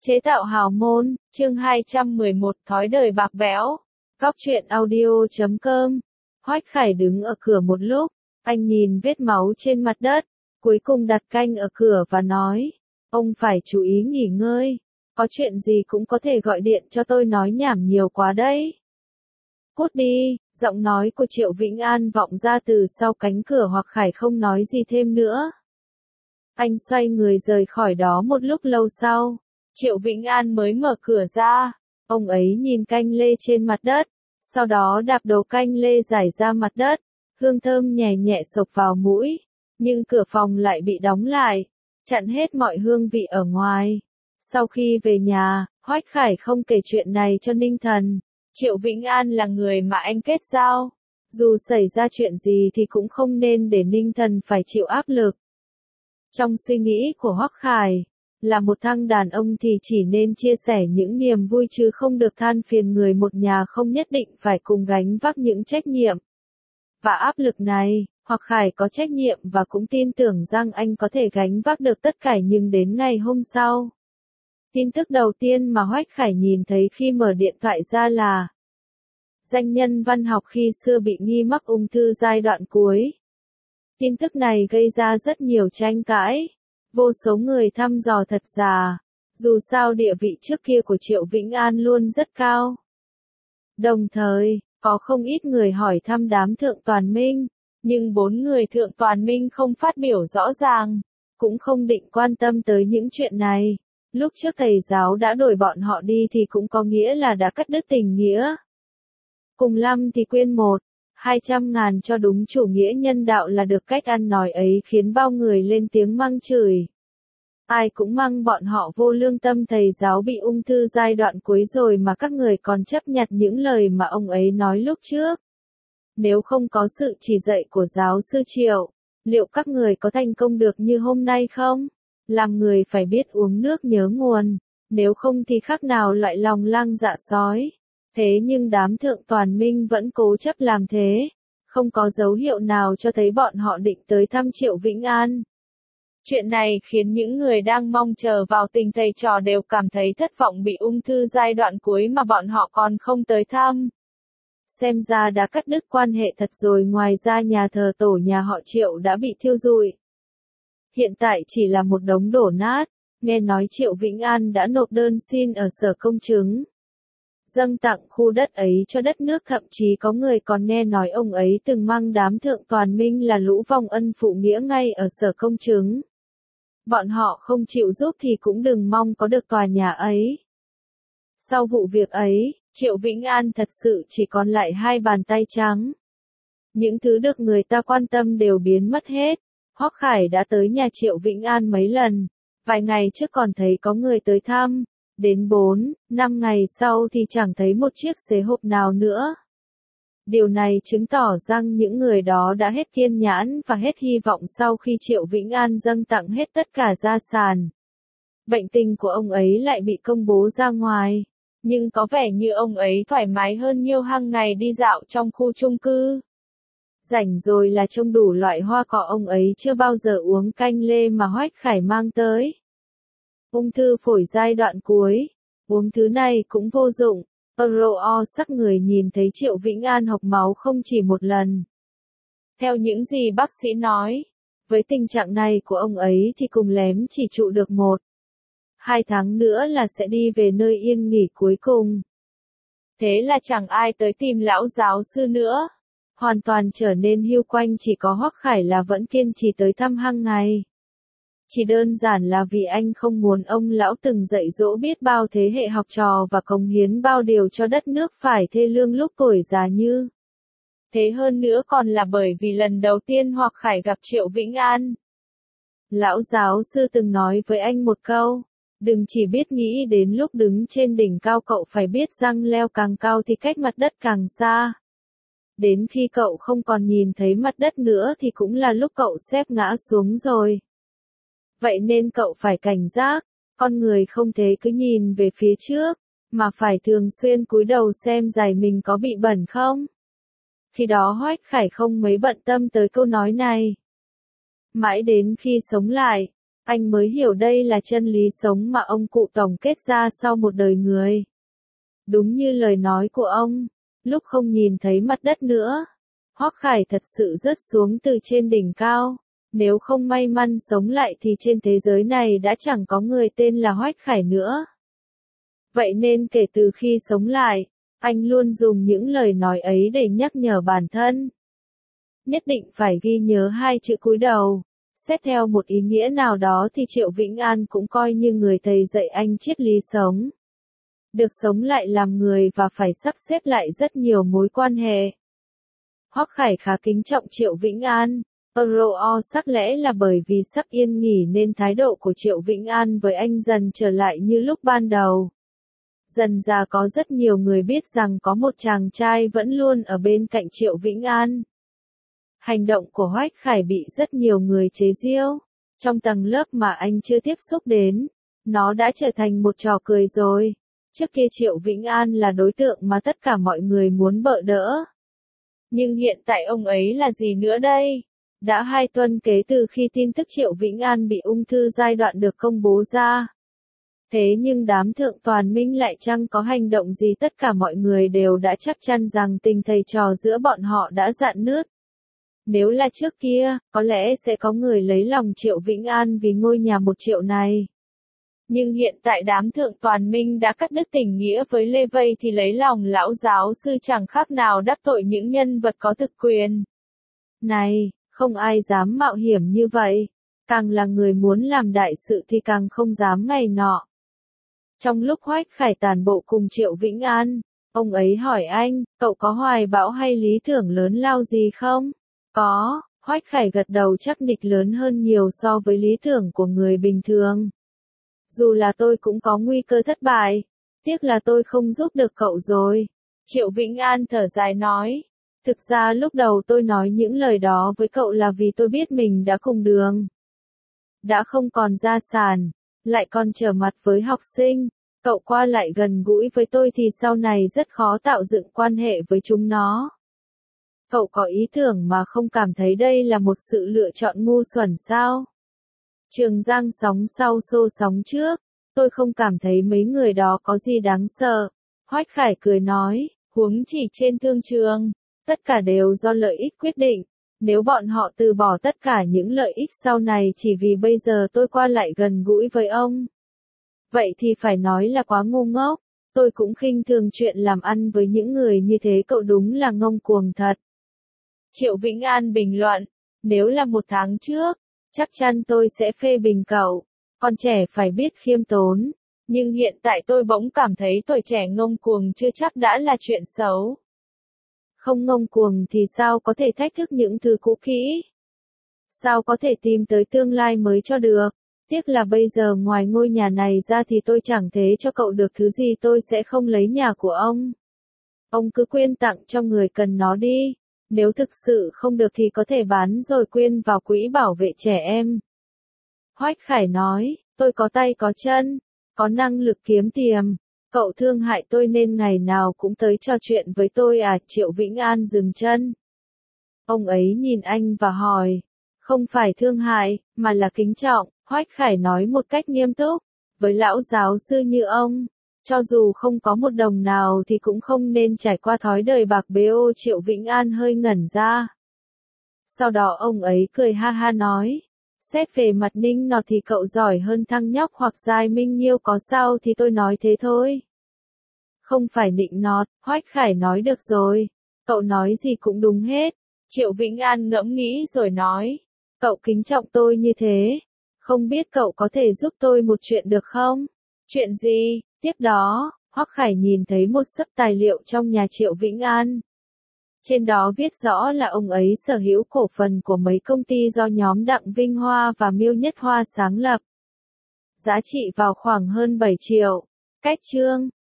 Chế tạo hào môn, chương 211 thói đời bạc bẽo. Góc truyện audio.com. Hoách Khải đứng ở cửa một lúc, anh nhìn vết máu trên mặt đất, cuối cùng đặt canh ở cửa và nói, ông phải chú ý nghỉ ngơi, có chuyện gì cũng có thể gọi điện cho tôi, nói nhảm nhiều quá đấy. Cút đi, giọng nói của Triệu Vĩnh An vọng ra từ sau cánh cửa. Hoắc Khải không nói gì thêm nữa. Anh xoay người rời khỏi đó. Một lúc lâu sau, Triệu Vĩnh An mới mở cửa ra. Ông ấy nhìn canh lê trên mặt đất, sau đó đạp đầu canh lê rải ra mặt đất, hương thơm nhẹ nhẹ xộc vào mũi, nhưng cửa phòng lại bị đóng lại, chặn hết mọi hương vị ở ngoài. Sau khi về nhà, Hoách Khải không kể chuyện này cho Ninh Thần. Triệu Vĩnh An là người mà anh kết giao, dù xảy ra chuyện gì thì cũng không nên để Ninh Thần phải chịu áp lực. Trong suy nghĩ của Hoắc Khải, là một thằng đàn ông thì chỉ nên chia sẻ những niềm vui chứ không được than phiền người một nhà không nhất định phải cùng gánh vác những trách nhiệm và áp lực này. Hoắc Khải có trách nhiệm và cũng tin tưởng rằng anh có thể gánh vác được tất cả, nhưng đến ngày hôm sau, tin tức đầu tiên mà Hoách Khải nhìn thấy khi mở điện thoại ra là danh nhân văn học khi xưa bị nghi mắc ung thư giai đoạn cuối. Tin tức này gây ra rất nhiều tranh cãi, vô số người thăm dò thật giả, dù sao địa vị trước kia của Triệu Vĩnh An luôn rất cao. Đồng thời, có không ít người hỏi thăm đám Thượng Toàn Minh, nhưng 4 người Thượng Toàn Minh không phát biểu rõ ràng, cũng không định quan tâm tới những chuyện này. Lúc trước thầy giáo đã đuổi bọn họ đi thì cũng có nghĩa là đã cắt đứt tình nghĩa. Cùng lắm thì quyên 100.000 cho đúng chủ nghĩa nhân đạo là được. Cách ăn nói ấy khiến bao người lên tiếng mắng chửi. Ai cũng mắng bọn họ vô lương tâm, thầy giáo bị ung thư giai đoạn cuối rồi mà các người còn chấp nhận những lời mà ông ấy nói lúc trước. Nếu không có sự chỉ dạy của giáo sư Triệu, liệu các người có thành công được như hôm nay không? Làm người phải biết uống nước nhớ nguồn, nếu không thì khác nào loại lòng lang dạ sói. Thế nhưng đám Thượng Toàn Minh vẫn cố chấp làm thế, không có dấu hiệu nào cho thấy bọn họ định tới thăm Triệu Vĩnh An. Chuyện này khiến những người đang mong chờ vào tình thầy trò đều cảm thấy thất vọng. Bị ung thư giai đoạn cuối mà bọn họ còn không tới thăm, xem ra đã cắt đứt quan hệ thật rồi. Ngoài ra nhà thờ tổ nhà họ Triệu đã bị thiêu rụi, hiện tại chỉ là một đống đổ nát. Nghe nói Triệu Vĩnh An đã nộp đơn xin ở Sở Công chứng dâng tặng khu đất ấy cho đất nước, thậm chí có người còn nghe nói ông ấy từng mang đám Thượng Toàn Minh là lũ vong ân phụ nghĩa ngay ở Sở Công chứng. Bọn họ không chịu giúp thì cũng đừng mong có được tòa nhà ấy. Sau vụ việc ấy, Triệu Vĩnh An thật sự chỉ còn lại 2 bàn tay trắng. Những thứ được người ta quan tâm đều biến mất hết. Hoắc Khải đã tới nhà Triệu Vĩnh An mấy lần, vài ngày trước còn thấy có người tới thăm, đến 4-5 ngày sau thì chẳng thấy một chiếc xế hộp nào nữa. Điều này chứng tỏ rằng những người đó đã hết kiên nhẫn và hết hy vọng sau khi Triệu Vĩnh An dâng tặng hết tất cả gia sản. Bệnh tình của ông ấy lại bị công bố ra ngoài, nhưng có vẻ như ông ấy thoải mái hơn nhiều, hàng ngày đi dạo trong khu chung cư. Rảnh rồi là trông đủ loại hoa cỏ. Ông ấy chưa bao giờ uống canh lê mà Hoách Khải mang tới. Ung thư phổi giai đoạn cuối, uống thứ này cũng vô dụng. RO sắc người nhìn thấy Triệu Vĩnh An hộc máu không chỉ một lần. Theo những gì bác sĩ nói, với tình trạng này của ông ấy thì cùng lém chỉ trụ được 1-2 tháng nữa là sẽ đi về nơi yên nghỉ cuối cùng. Thế là chẳng ai tới tìm lão giáo sư nữa. Hoàn toàn trở nên hiu quạnh, chỉ có Hoắc Khải là vẫn kiên trì tới thăm hàng ngày. Chỉ đơn giản là vì anh không muốn ông lão từng dạy dỗ biết bao thế hệ học trò và cống hiến bao điều cho đất nước phải thê lương lúc tuổi già như thế. Hơn nữa còn là bởi vì lần đầu tiên Hoắc Khải gặp Triệu Vĩnh An, lão giáo sư từng nói với anh một câu, đừng chỉ biết nghĩ đến lúc đứng trên đỉnh cao, cậu phải biết rằng leo càng cao thì cách mặt đất càng xa. Đến khi cậu không còn nhìn thấy mặt đất nữa thì cũng là lúc cậu sắp ngã xuống rồi. Vậy nên cậu phải cảnh giác, con người không thể cứ nhìn về phía trước, mà phải thường xuyên cúi đầu xem giày mình có bị bẩn không. Khi đó Hoách Khải không mấy bận tâm tới câu nói này. Mãi đến khi sống lại, Anh mới hiểu đây là chân lý sống mà ông cụ tổng kết ra sau một đời người. Đúng như lời nói của ông, lúc không nhìn thấy mặt đất nữa, Hoắc Khải thật sự rớt xuống từ trên đỉnh cao. Nếu không may mắn sống lại thì trên thế giới này đã chẳng có người tên là Hoắc Khải nữa. Vậy nên kể từ khi sống lại, anh luôn dùng những lời nói ấy để nhắc nhở bản thân. Nhất định phải ghi nhớ hai chữ cúi đầu. Xét theo một ý nghĩa nào đó thì Triệu Vĩnh An cũng coi như người thầy dạy anh triết lý sống. Được sống lại làm người và phải sắp xếp lại rất nhiều mối quan hệ. Hoắc Khải khá kính trọng Triệu Vĩnh An. Sắc lẽ là bởi vì sắp yên nghỉ nên thái độ của Triệu Vĩnh An với anh dần trở lại như lúc ban đầu. Dần ra có rất nhiều người biết rằng có một chàng trai vẫn luôn ở bên cạnh Triệu Vĩnh An. Hành động của Hoắc Khải bị rất nhiều người chế giễu. Trong tầng lớp mà anh chưa tiếp xúc đến, nó đã trở thành một trò cười rồi. Trước kia Triệu Vĩnh An là đối tượng mà tất cả mọi người muốn bợ đỡ. Nhưng hiện tại ông ấy là gì nữa đây? Đã 2 tuần kể từ khi tin tức Triệu Vĩnh An bị ung thư giai đoạn được công bố ra. Thế nhưng đám thượng toàn minh lại chẳng có hành động gì, tất cả mọi người đều đã chắc chắn rằng tình thầy trò giữa bọn họ đã rạn nứt. Nếu là trước kia, có lẽ sẽ có người lấy lòng Triệu Vĩnh An vì ngôi nhà 1 triệu này. Nhưng hiện tại đám thượng toàn minh đã cắt đứt tình nghĩa với Lê Vây thì lấy lòng lão giáo sư chẳng khác nào đắc tội những nhân vật có thực quyền. Này, không ai dám mạo hiểm như vậy. Càng là người muốn làm đại sự thì càng không dám ngày nọ. Trong lúc Hoắc Khải tản bộ cùng Triệu Vĩnh An, ông ấy hỏi anh, cậu có hoài bão hay lý tưởng lớn lao gì không? Có, Hoắc Khải gật đầu, chắc nịch lớn hơn nhiều so với lý tưởng của người bình thường. Dù là tôi cũng có nguy cơ thất bại, tiếc là tôi không giúp được cậu rồi. Triệu Vĩnh An thở dài nói, thực ra lúc đầu tôi nói những lời đó với cậu là vì tôi biết mình đã cùng đường. Đã không còn gia sản, lại còn trở mặt với học sinh, cậu qua lại gần gũi với tôi thì sau này rất khó tạo dựng quan hệ với chúng nó. Cậu có ý tưởng mà không cảm thấy đây là một sự lựa chọn ngu xuẩn sao? Trường Giang sóng sau xô sóng trước, tôi không cảm thấy mấy người đó có gì đáng sợ. Hoắc Khải cười nói, huống chỉ trên thương trường, tất cả đều do lợi ích quyết định. Nếu bọn họ từ bỏ tất cả những lợi ích sau này chỉ vì bây giờ tôi qua lại gần gũi với ông, vậy thì phải nói là quá ngu ngốc. Tôi cũng khinh thường chuyện làm ăn với những người như thế, cậu đúng là ngông cuồng thật. Triệu Vĩnh An bình luận, nếu là 1 tháng trước, chắc chắn tôi sẽ phê bình cậu, con trẻ phải biết khiêm tốn, nhưng hiện tại tôi bỗng cảm thấy tuổi trẻ ngông cuồng chưa chắc đã là chuyện xấu. Không ngông cuồng thì sao có thể thách thức những thứ cũ kỹ? Sao có thể tìm tới tương lai mới cho được? Tiếc là bây giờ ngoài ngôi nhà này ra thì tôi chẳng thế cho cậu được thứ gì, tôi sẽ không lấy nhà của ông. Ông cứ quyên tặng cho người cần nó đi. Nếu thực sự không được thì có thể bán rồi quyên vào quỹ bảo vệ trẻ em. Hoắc Khải nói, tôi có tay có chân, có năng lực kiếm tiền. Cậu thương hại tôi nên ngày nào cũng tới trò chuyện với tôi à? Triệu Vĩnh An dừng chân. Ông ấy nhìn anh và hỏi, không phải thương hại, mà là kính trọng. Hoắc Khải nói một cách nghiêm túc, với lão giáo sư như ông, cho dù không có một đồng nào thì cũng không nên trải qua thói đời bạc bẽo. Triệu Vĩnh An hơi ngẩn ra. Sau đó ông ấy cười ha ha nói, xét về mặt ninh nọt thì cậu giỏi hơn Thăng Nhóc hoặc Giai Minh Nhiêu có sao thì tôi nói thế thôi. Không phải nịnh nọt, Hoắc Khải nói được rồi, cậu nói gì cũng đúng hết. Triệu Vĩnh An ngẫm nghĩ rồi nói, cậu kính trọng tôi như thế, không biết cậu có thể giúp tôi một chuyện được không? Chuyện gì? Tiếp đó, Hoắc Khải nhìn thấy một xấp tài liệu trong nhà Triệu Vĩnh An. Trên đó viết rõ là ông ấy sở hữu cổ phần của mấy công ty do nhóm Đặng Vinh Hoa và Miêu Nhất Hoa sáng lập. Giá trị vào khoảng hơn 7 triệu. Cách chương